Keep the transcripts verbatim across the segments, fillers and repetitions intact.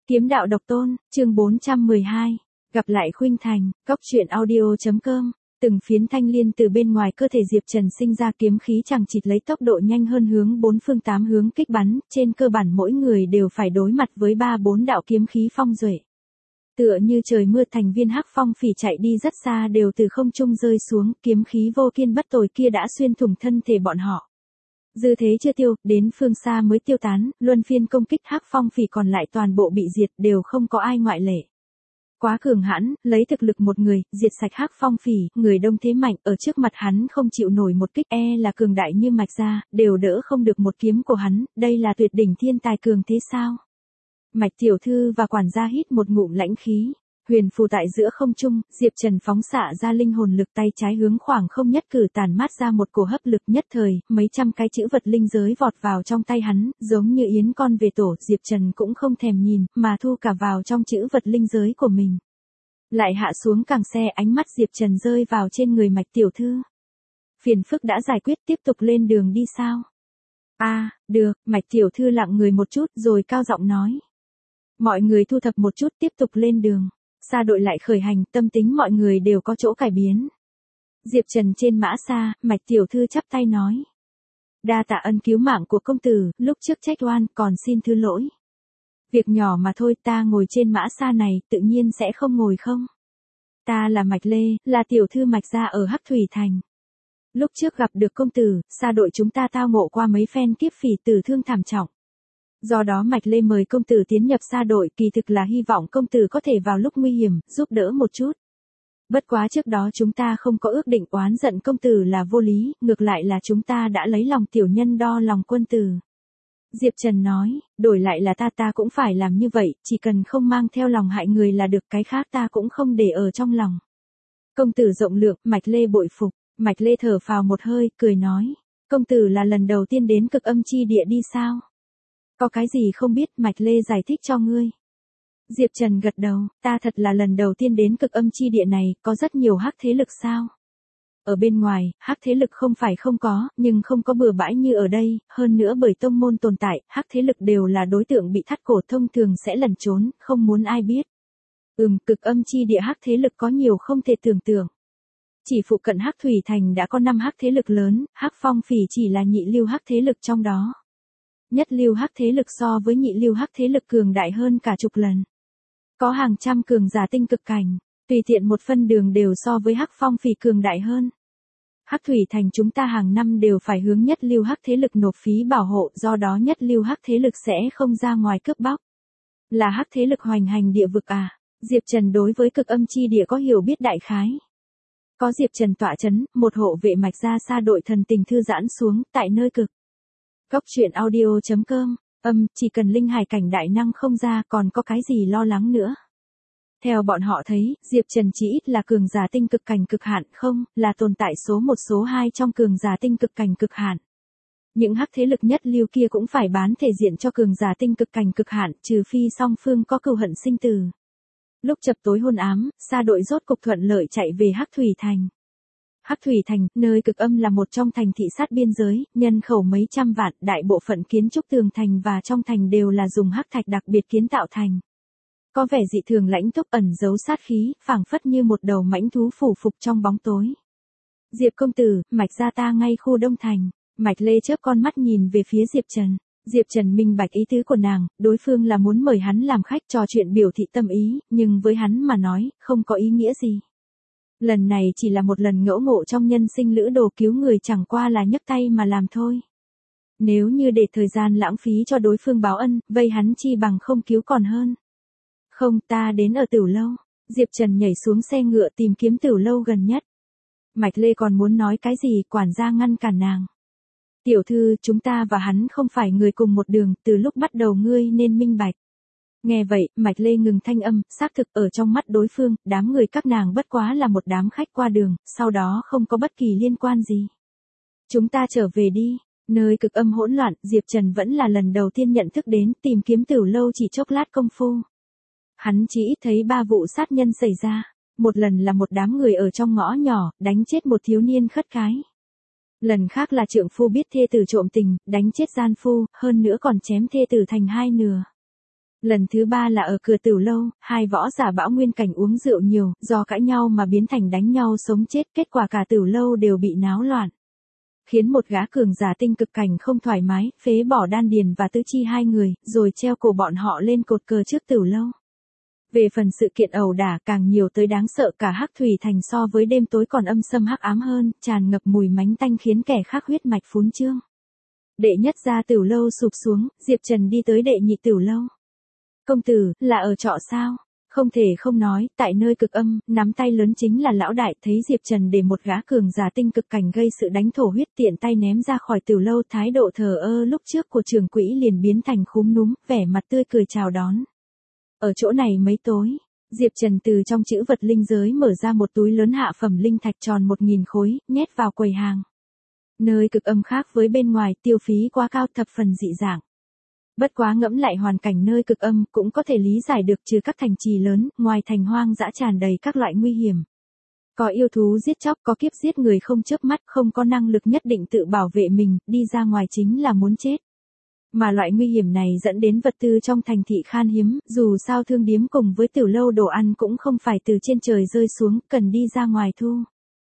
Kiếm đạo độc tôn, chương bốn trăm mười hai. Gặp lại Khuynh Thành, cóc truyện audio.com. Từng phiến thanh liên từ bên ngoài cơ thể Diệp Trần sinh ra kiếm khí chằng chịt lấy tốc độ nhanh hơn hướng bốn phương tám hướng kích bắn, trên cơ bản mỗi người đều phải đối mặt với ba bốn đạo kiếm khí phong duệ. Tựa như trời mưa, thành viên hắc phong phỉ chạy đi rất xa đều từ không trung rơi xuống, kiếm khí vô kiên bất tồi kia đã xuyên thủng thân thể bọn họ. Dư thế chưa tiêu, đến phương xa mới tiêu tán, luân phiên công kích hắc phong phỉ còn lại toàn bộ bị diệt, đều không có ai ngoại lệ. Quá cường hãn, lấy thực lực một người, diệt sạch hắc phong phỉ, người đông thế mạnh, ở trước mặt hắn không chịu nổi một kích, e là cường đại như Mạch Gia, đều đỡ không được một kiếm của hắn, đây là tuyệt đỉnh thiên tài cường thế sao? Mạch tiểu thư và quản gia hít một ngụm lãnh khí. Huyền phù tại giữa không trung, Diệp Trần phóng xạ ra linh hồn lực, tay trái hướng khoảng không nhất cử tản mát ra một cổ hấp lực, nhất thời, mấy trăm cái chữ vật linh giới vọt vào trong tay hắn, giống như yến con về tổ, Diệp Trần cũng không thèm nhìn, mà thu cả vào trong chữ vật linh giới của mình. Lại hạ xuống càng xe, ánh mắt Diệp Trần rơi vào trên người Mạch tiểu thư. Phiền phức đã giải quyết, tiếp tục lên đường đi sao? A, à, được, Mạch tiểu thư lặng người một chút rồi cao giọng nói. Mọi người thu thập một chút, tiếp tục lên đường. Sa đội lại khởi hành, tâm tính mọi người đều có chỗ cải biến. Diệp Trần trên mã xa, Mạch tiểu thư chắp tay nói. Đa tạ ân cứu mạng của công tử, lúc trước trách oan, còn xin thứ lỗi. Việc nhỏ mà thôi, ta ngồi trên mã xa này, tự nhiên sẽ không ngồi không. Ta là Mạch Lê, là tiểu thư Mạch Gia ở Hắc Thủy Thành. Lúc trước gặp được công tử, sa đội chúng ta tao ngộ qua mấy phen kiếp phỉ tử thương thảm trọng. Do đó Mạch Lê mời công tử tiến nhập sa đội, kỳ thực là hy vọng công tử có thể vào lúc nguy hiểm, giúp đỡ một chút. Bất quá trước đó chúng ta không có ước định, oán giận công tử là vô lý, ngược lại là chúng ta đã lấy lòng tiểu nhân đo lòng quân tử. Diệp Trần nói, đổi lại là ta ta cũng phải làm như vậy, chỉ cần không mang theo lòng hại người là được, cái khác ta cũng không để ở trong lòng. Công tử rộng lượng, Mạch Lê bội phục. Mạch Lê thở phào một hơi, cười nói, công tử là lần đầu tiên đến Cực Âm chi địa đi sao? Có cái gì không biết, Mạch Lê giải thích cho ngươi. Diệp Trần gật đầu, ta thật là lần đầu tiên đến Cực Âm chi địa này, có rất nhiều hắc thế lực sao? Ở bên ngoài, hắc thế lực không phải không có, nhưng không có bừa bãi như ở đây, hơn nữa bởi tông môn tồn tại, hắc thế lực đều là đối tượng bị thắt cổ, thông thường sẽ lẩn trốn, không muốn ai biết. Ừm, Cực Âm chi địa hắc thế lực có nhiều không thể tưởng tượng. Chỉ phụ cận Hắc Thủy Thành đã có năm hắc thế lực lớn, hắc phong phỉ chỉ là nhị lưu hắc thế lực trong đó. Nhất lưu hắc thế lực so với nhị lưu hắc thế lực cường đại hơn cả chục lần. Có hàng trăm cường giả tinh cực cảnh, tùy tiện một phân đường đều so với hắc phong phỉ cường đại hơn. Hắc Thủy Thành chúng ta hàng năm đều phải hướng nhất lưu hắc thế lực nộp phí bảo hộ, do đó nhất lưu hắc thế lực sẽ không ra ngoài cướp bóc. Là hắc thế lực hoành hành địa vực à? Diệp Trần đối với Cực Âm chi địa có hiểu biết đại khái. Có Diệp Trần tọa chấn, một hộ vệ Mạch Gia sa đội thần tình thư giãn xuống, tại nơi cực. Cóc truyện audio.com, âm, chỉ cần linh hải cảnh đại năng không ra, còn có cái gì lo lắng nữa. Theo bọn họ thấy, Diệp Trần chỉ ít là cường giả tinh cực cảnh cực hạn, không, là tồn tại số một số hai trong cường giả tinh cực cảnh cực hạn. Những hắc thế lực nhất lưu kia cũng phải bán thể diện cho cường giả tinh cực cảnh cực hạn, trừ phi song phương có cừu hận sinh tử. Lúc chập tối hôn ám, sa đội rốt cục thuận lợi chạy về Hắc Thủy Thành. Hắc Thủy Thành, nơi Cực Âm là một trong thành thị sát biên giới, nhân khẩu mấy trăm vạn, đại bộ phận kiến trúc tường thành và trong thành đều là dùng hắc thạch đặc biệt kiến tạo thành. Có vẻ dị thường lãnh túc, ẩn giấu sát khí, phảng phất như một đầu mãnh thú phủ phục trong bóng tối. Diệp công tử, Mạch Gia ta ngay khu Đông Thành. Mạch Lê chớp con mắt nhìn về phía Diệp Trần. Diệp Trần minh bạch ý tứ của nàng, đối phương là muốn mời hắn làm khách trò chuyện biểu thị tâm ý, nhưng với hắn mà nói, không có ý nghĩa gì. Lần này chỉ là một lần ngẫu ngộ trong nhân sinh lữ đồ, cứu người chẳng qua là nhấc tay mà làm thôi. Nếu như để thời gian lãng phí cho đối phương báo ân, vây hắn chi bằng không cứu còn hơn. Không, ta đến ở Tửu Lâu. Diệp Trần nhảy xuống xe ngựa tìm kiếm Tửu Lâu gần nhất. Mạch Lê còn muốn nói cái gì, quản gia ngăn cản nàng. Tiểu thư, chúng ta và hắn không phải người cùng một đường, từ lúc bắt đầu ngươi nên minh bạch. Nghe vậy, Mạch Lê ngừng thanh âm, xác thực ở trong mắt đối phương, đám người các nàng bất quá là một đám khách qua đường, sau đó không có bất kỳ liên quan gì. Chúng ta trở về đi, nơi Cực Âm hỗn loạn, Diệp Trần vẫn là lần đầu tiên nhận thức đến, tìm kiếm Tửu Lâu chỉ chốc lát công phu. Hắn chỉ ít thấy ba vụ sát nhân xảy ra, một lần là một đám người ở trong ngõ nhỏ, đánh chết một thiếu niên khất cái. Lần khác là trượng phu biết thê tử trộm tình, đánh chết gian phu, hơn nữa còn chém thê tử thành hai nửa. Lần thứ ba là ở cửa Tửu lâu, hai võ giả Bão Nguyên cảnh uống rượu nhiều, do cãi nhau mà biến thành đánh nhau sống chết, kết quả cả Tửu lâu đều bị náo loạn. Khiến một gã cường giả tinh cực cảnh không thoải mái, phế bỏ đan điền và tứ chi hai người, rồi treo cổ bọn họ lên cột cờ trước Tửu lâu. Về phần sự kiện ẩu đả càng nhiều tới đáng sợ, cả Hắc Thủy Thành so với đêm tối còn âm sâm hắc ám hơn, tràn ngập mùi mánh tanh khiến kẻ khác huyết mạch phún trương. Đệ nhất gia Tửu lâu sụp xuống, Diệp Trần đi tới đệ nhị Tửu lâu. Công tử, là ở trọ sao? Không thể không nói, tại nơi cực âm, nắm tay lớn chính là lão đại, thấy Diệp Trần để một gã cường giả tinh cực cảnh gây sự đánh thổ huyết, tiện tay ném ra khỏi Tửu lâu, thái độ thờ ơ lúc trước của trưởng quỹ liền biến thành khúm núm, vẻ mặt tươi cười chào đón. Ở chỗ này mấy tối, Diệp Trần từ trong chữ vật linh giới mở ra một túi lớn hạ phẩm linh thạch tròn một nghìn khối, nhét vào quầy hàng. Nơi cực âm khác với bên ngoài, tiêu phí quá cao, thập phần dị dạng. Bất quá ngẫm lại hoàn cảnh nơi cực âm cũng có thể lý giải được, trừ các thành trì lớn, ngoài thành hoang dã tràn đầy các loại nguy hiểm. Có yêu thú giết chóc, có kiếp giết người không chớp mắt, không có năng lực nhất định tự bảo vệ mình, đi ra ngoài chính là muốn chết. Mà loại nguy hiểm này dẫn đến vật tư trong thành thị khan hiếm, dù sao thương điếm cùng với Tửu lâu đồ ăn cũng không phải từ trên trời rơi xuống, cần đi ra ngoài thu.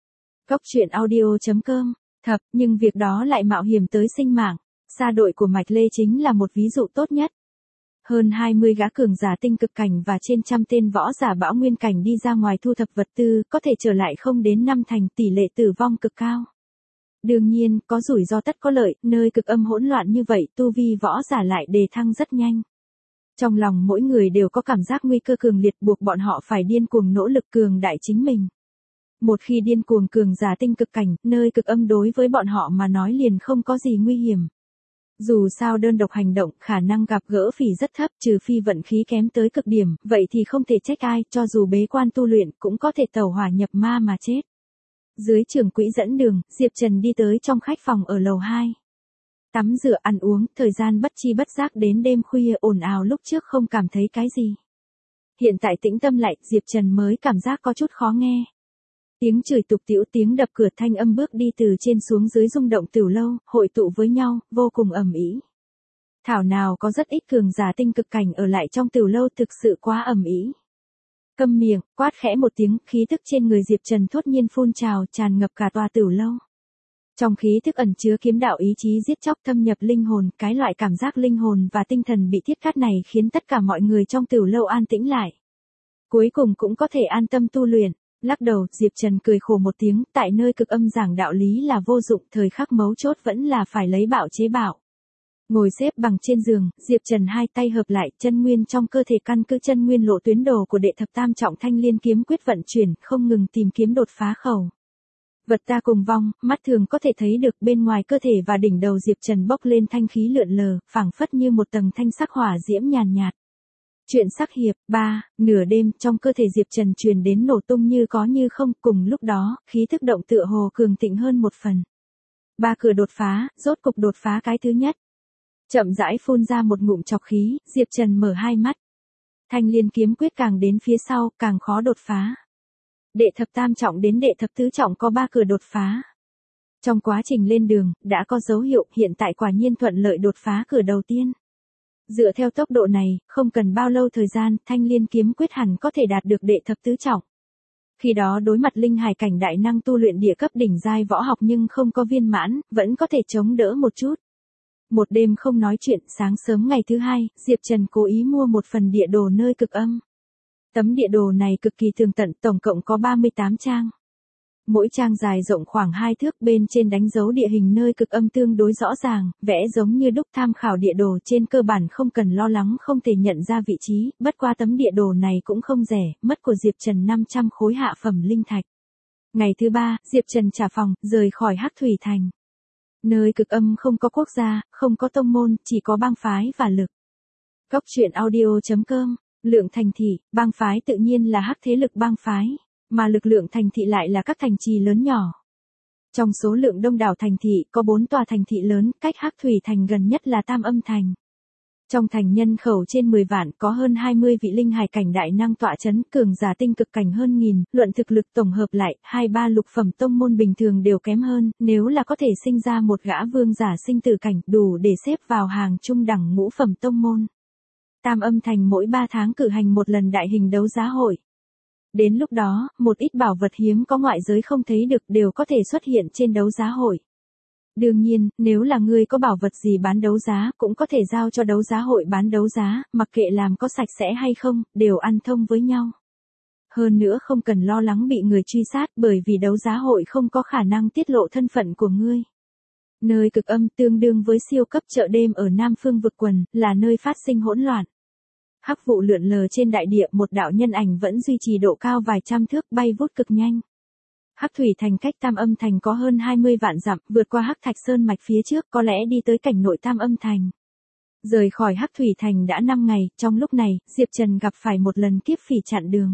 Góc truyện audio chấm com, thập, nhưng việc đó lại mạo hiểm tới sinh mạng. Sa đội của Mạch Lê chính là một ví dụ tốt nhất. Hơn hai mươi gã cường giả tinh cực cảnh và trên trăm tên võ giả Bão Nguyên cảnh đi ra ngoài thu thập vật tư, có thể trở lại không đến năm thành, tỷ lệ tử vong cực cao. Đương nhiên, có rủi ro tất có lợi, nơi cực âm hỗn loạn như vậy, tu vi võ giả lại đề thăng rất nhanh. Trong lòng mỗi người đều có cảm giác nguy cơ cường liệt, buộc bọn họ phải điên cuồng nỗ lực cường đại chính mình. Một khi điên cuồng cường giả tinh cực cảnh, nơi cực âm đối với bọn họ mà nói liền không có gì nguy hiểm. Dù sao đơn độc hành động, khả năng gặp gỡ phỉ rất thấp, trừ phi vận khí kém tới cực điểm, vậy thì không thể trách ai, cho dù bế quan tu luyện cũng có thể tẩu hỏa nhập ma mà chết. Dưới trưởng quỹ dẫn đường, Diệp Trần đi tới trong khách phòng ở lầu hai. Tắm rửa ăn uống, thời gian bất chi bất giác đến đêm khuya ồn ào, lúc trước không cảm thấy cái gì. Hiện tại tĩnh tâm lại, Diệp Trần mới cảm giác có chút khó nghe. Tiếng chửi tục tĩu, tiếng đập cửa, thanh âm bước đi từ trên xuống dưới rung động Tửu lâu, hội tụ với nhau, vô cùng ầm ĩ. Thảo nào có rất ít cường giả tinh cực cảnh ở lại trong Tửu lâu, thực sự quá ầm ĩ. Câm miệng, quát khẽ một tiếng, khí tức trên người Diệp Trần thốt nhiên phun trào, tràn ngập cả tòa Tửu lâu. Trong khí thức ẩn chứa kiếm đạo ý chí giết chóc thâm nhập linh hồn, cái loại cảm giác linh hồn và tinh thần bị thiết cắt này khiến tất cả mọi người trong Tửu lâu an tĩnh lại. Cuối cùng cũng có thể an tâm tu luyện. Lắc đầu, Diệp Trần cười khổ một tiếng, tại nơi cực âm giảng đạo lý là vô dụng, thời khắc mấu chốt vẫn là phải lấy bạo chế bạo. Ngồi xếp bằng trên giường, Diệp Trần hai tay hợp lại, chân nguyên trong cơ thể căn cứ chân nguyên lộ tuyến đồ của đệ thập tam trọng thanh liên kiếm quyết vận chuyển, không ngừng tìm kiếm đột phá khẩu. Vật ta cùng vong, mắt thường có thể thấy được bên ngoài cơ thể và đỉnh đầu Diệp Trần bốc lên thanh khí lượn lờ, phảng phất như một tầng thanh sắc hỏa diễm nhàn nhạt. Chuyện sắc hiệp, ba, nửa đêm, trong cơ thể Diệp Trần truyền đến nổ tung như có như không, cùng lúc đó, khí thức động tựa hồ cường thịnh hơn một phần. Ba cửa đột phá, rốt cục đột phá cái thứ nhất. Chậm rãi phun ra một ngụm trọc khí, Diệp Trần mở hai mắt. Thanh liên kiếm quyết càng đến phía sau, càng khó đột phá. Đệ thập tam trọng đến đệ thập tứ trọng có ba cửa đột phá. Trong quá trình lên đường, đã có dấu hiệu, hiện tại quả nhiên thuận lợi đột phá cửa đầu tiên. Dựa theo tốc độ này, không cần bao lâu thời gian, thanh liên kiếm quyết hẳn có thể đạt được đệ thập tứ trọng. Khi đó đối mặt linh hải cảnh đại năng tu luyện địa cấp đỉnh giai võ học nhưng không có viên mãn, vẫn có thể chống đỡ một chút. Một đêm không nói chuyện, sáng sớm ngày thứ hai, Diệp Trần cố ý mua một phần địa đồ nơi cực âm. Tấm địa đồ này cực kỳ tường tận, tổng cộng có ba mươi tám trang. Mỗi trang dài rộng khoảng hai thước, bên trên đánh dấu địa hình nơi cực âm tương đối rõ ràng, vẽ giống như đúc, tham khảo địa đồ trên cơ bản không cần lo lắng không thể nhận ra vị trí, bất qua tấm địa đồ này cũng không rẻ, mất của Diệp Trần năm trăm khối hạ phẩm linh thạch. Ngày thứ ba, Diệp Trần trả phòng, rời khỏi Hắc Thủy Thành. Nơi cực âm không có quốc gia, không có tông môn, chỉ có bang phái và lực. Góc truyện audio chấm com, lượng thành thị, bang phái tự nhiên là hắc thế lực bang phái. Mà lực lượng thành thị lại là các thành trì lớn nhỏ. Trong số lượng đông đảo thành thị, có bốn tòa thành thị lớn, cách Hắc Thủy Thành gần nhất là Tam Âm Thành. Trong thành nhân khẩu trên mười vạn, có hơn hai mươi vị linh hải cảnh đại năng tọa chấn, cường giả tinh cực cảnh hơn nghìn, luận thực lực tổng hợp lại, hai ba lục phẩm tông môn bình thường đều kém hơn, nếu là có thể sinh ra một gã vương giả sinh tử cảnh, đủ để xếp vào hàng trung đẳng ngũ phẩm tông môn. Tam Âm Thành mỗi ba tháng cử hành một lần đại hình đấu giá hội. Đến lúc đó, một ít bảo vật hiếm có ngoại giới không thấy được đều có thể xuất hiện trên đấu giá hội. Đương nhiên, nếu là ngươi có bảo vật gì bán đấu giá, cũng có thể giao cho đấu giá hội bán đấu giá, mặc kệ làm có sạch sẽ hay không, đều ăn thông với nhau. Hơn nữa không cần lo lắng bị người truy sát bởi vì đấu giá hội không có khả năng tiết lộ thân phận của ngươi. Nơi cực âm tương đương với siêu cấp chợ đêm ở Nam Phương vực quần, là nơi phát sinh hỗn loạn. Hắc vụ lượn lờ trên đại địa, một đạo nhân ảnh vẫn duy trì độ cao vài trăm thước bay vút cực nhanh. Hắc Thủy Thành cách Tam Âm Thành có hơn hai mươi vạn dặm, vượt qua Hắc Thạch Sơn mạch phía trước có lẽ đi tới cảnh nội Tam Âm Thành. Rời khỏi Hắc Thủy Thành đã năm ngày, trong lúc này, Diệp Trần gặp phải một lần kiếp phỉ chặn đường.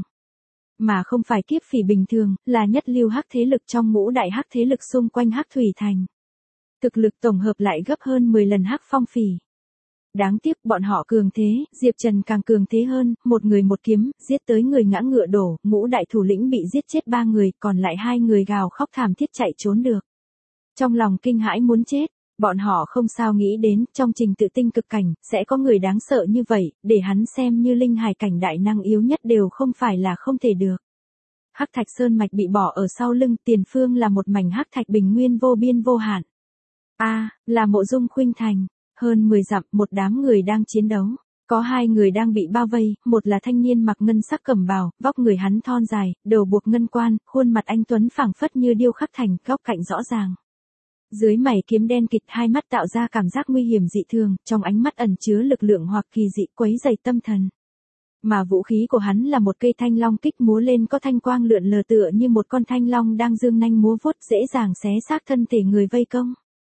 Mà không phải kiếp phỉ bình thường, là nhất lưu hắc thế lực trong ngũ đại hắc thế lực xung quanh Hắc Thủy Thành. Thực lực tổng hợp lại gấp hơn mười lần Hắc Phong Phỉ. Đáng tiếc bọn họ cường thế, Diệp Trần càng cường thế hơn, một người một kiếm, giết tới người ngã ngựa đổ, ngũ đại thủ lĩnh bị giết chết ba người, còn lại hai người gào khóc thảm thiết chạy trốn được. Trong lòng kinh hãi muốn chết, bọn họ không sao nghĩ đến, trong trình tự tinh cực cảnh, sẽ có người đáng sợ như vậy, để hắn xem như linh hài cảnh đại năng yếu nhất đều không phải là không thể được. Hắc Thạch Sơn mạch bị bỏ ở sau lưng, tiền phương là một mảnh hắc thạch bình nguyên vô biên vô hạn. A, à, là Mộ Dung Khuynh Thành. Hơn mười dặm, một đám người đang chiến đấu. Có hai người đang bị bao vây, một là thanh niên mặc ngân sắc cẩm bào, vóc người hắn thon dài, đầu buộc ngân quan, khuôn mặt anh tuấn phảng phất như điêu khắc thành, góc cạnh rõ ràng. Dưới mày kiếm đen kịt, hai mắt tạo ra cảm giác nguy hiểm dị thường, trong ánh mắt ẩn chứa lực lượng hoặc kỳ dị quấy dày tâm thần. Mà vũ khí của hắn là một cây thanh long kích múa lên có thanh quang lượn lờ tựa như một con thanh long đang dương nanh múa vuốt dễ dàng xé xác thân thể người vây công.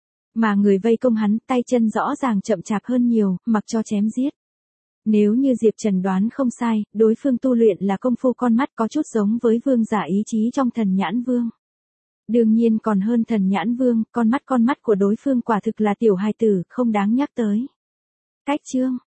Mà người vây công hắn tay chân rõ ràng chậm chạp hơn nhiều, mặc cho chém giết. Nếu như Diệp Trần đoán không sai, đối phương tu luyện là công phu con mắt có chút giống với vương giả ý chí trong Thần Nhãn Vương. Đương nhiên còn hơn Thần Nhãn Vương, con mắt con mắt của đối phương quả thực là tiểu hài tử, không đáng nhắc tới. Cách chương,